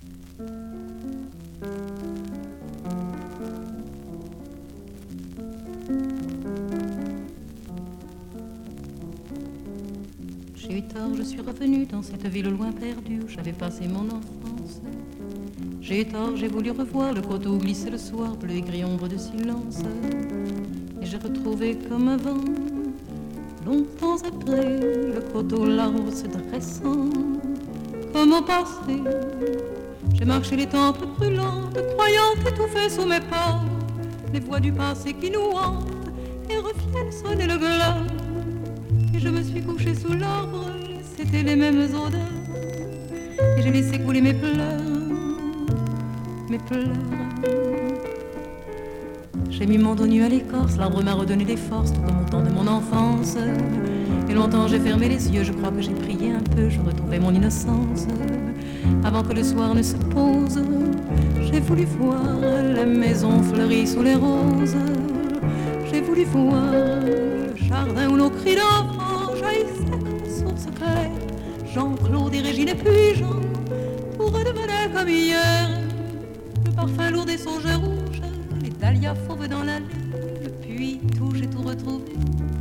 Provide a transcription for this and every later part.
J'ai eu tort, je suis revenue dans cette ville loin perdue où j'avais passé mon enfance. J'ai eu tort, j'ai voulu revoir le coteau glissé le soir, bleu et gris ombre de silence. Et j'ai retrouvé comme avant, longtemps après, le coteau l'arbre se dressant. Comme au passé, j'ai marché les tempes brûlantes, croyant étouffer sous mes pas les voix du passé qui nous hantent et reviennent sonner le glas. Et je me suis couchée sous l'arbre, c'était les mêmes odeurs. Et j'ai laissé couler mes pleurs, mes pleurs. J'ai mis mon dos nu à l'écorce, l'arbre m'a redonné des forces, tout comme au temps de mon enfance. Et longtemps j'ai fermé les yeux, je crois que j'ai prié un peu, je retrouvais mon innocence. Avant que le soir ne se pose, j'ai voulu voir la maison fleurie sous les roses. J'ai voulu voir le jardin où nos cris d'enfants jaillissaient comme source claire. Jean-Claude et Régine et puis Jean, tout redevenait comme hier. Le parfum lourd des songes rouges, les dahlias fauves dans l'allée. Puis tout, j'ai tout retrouvé.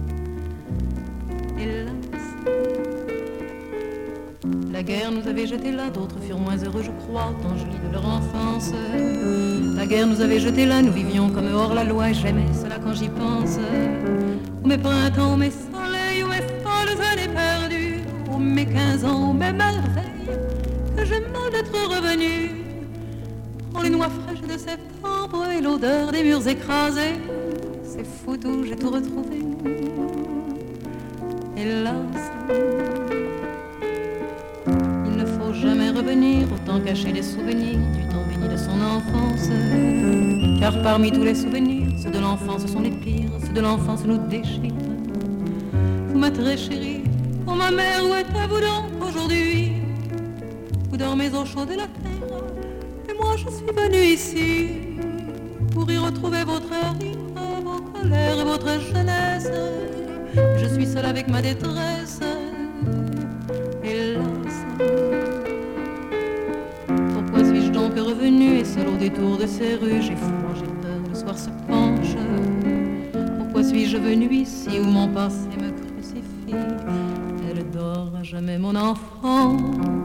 Hélas, la guerre nous avait jetés là, d'autres furent moins heureux, je crois, tant jolis de leur enfance. La guerre nous avait jetés là, nous vivions comme hors la loi, et j'aimais cela quand j'y pense. Ô mes printemps, ô mes soleils, ô mes folles années perdues, ô mes 15 ans, ô mes merveilles, que j'aime mal d'être revenu. Oh, les noix fraîches de septembre et l'odeur des murs écrasés, c'est fou tout, j'ai tout retrouvé. Hélas, il ne faut jamais revenir, autant cacher les souvenirs du temps béni de son enfance. Car parmi tous les souvenirs, ceux de l'enfance sont les pires, ceux de l'enfance nous déchirent. Vous ma très chérie, oh ma mère, où êtes-vous donc aujourd'hui? Vous dormez au chaud de la terre, et moi je suis venue ici pour y retrouver votre rire, vos colères et votre jeunesse. Je suis seule avec ma détresse, hélas. Pourquoi suis-je donc revenue et seule au détour de ces rues? J'ai froid, j'ai peur, le soir se penche. Pourquoi suis-je venue ici où mon passé me crucifie? Elle dort à jamais mon enfant.